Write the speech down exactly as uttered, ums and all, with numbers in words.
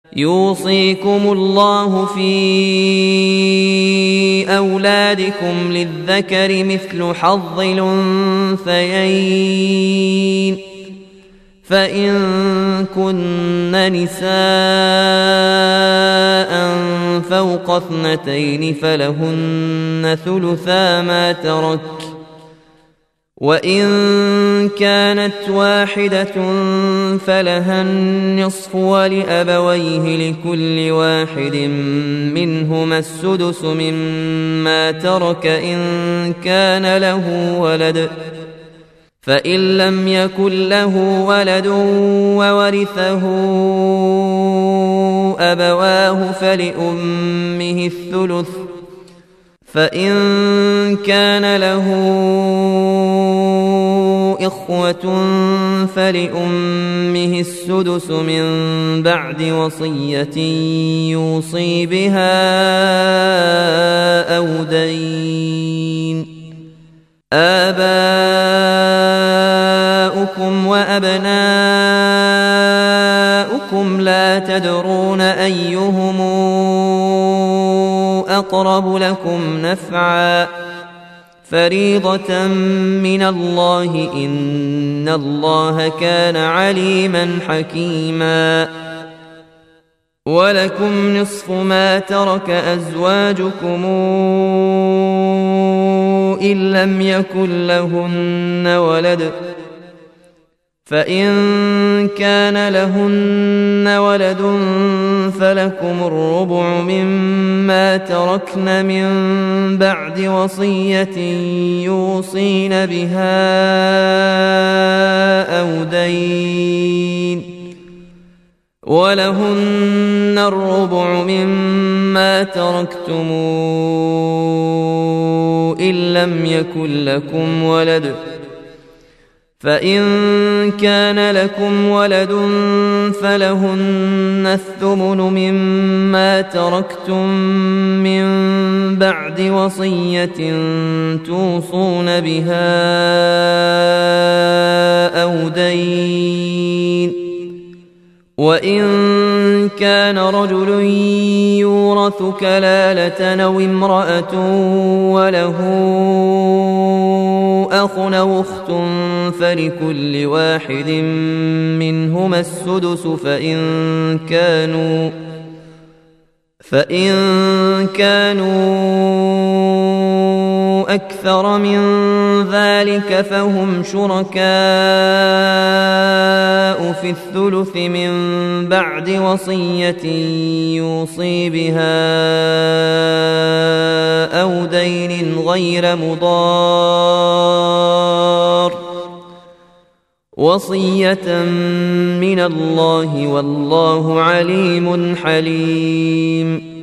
يوصيكم الله في أولادكم للذكر مثل حظ الأنثيين فإن كن نساء فوق اثنتين فلهن ثلثا ما ترك وإن كانت واحدة فلها النصف ولأبويه لكل واحد منهما السدس مما ترك إن كان له ولد فإن لم يكن له ولد وورثه أبواه فلأمه الثلث فإن كان له إخوة فلأمه السدس من بعد وصية يوصي بها أو دين آباؤكم وأبناؤكم لا تدرون أيهم أقرب لكم نفعا فريضة من الله إن الله كان عليما حكيما ولكم نصف ما ترك أزواجكم إن لم يكن لهن ولد فإن كان لهن ولد فلكم الربع مما تركن من بعد وصية يوصين بها أو دين ولهن الربع مما تركتم إن لم يكن لكم ولد فإن كان لكم ولد فلهن الثمن مما تركتم من بعد وصية توصون بها أو دين وإن كان رجل يورث كلالة أو امرأة وله أخ أو أخت فلكل واحد منهما السدس فإن كانوا فإن كانوا أكثر من ذلك فهم شركاء في الثلث من بعد وصية يوصي بها أو دين غير مضار وصية من الله والله عليم حليم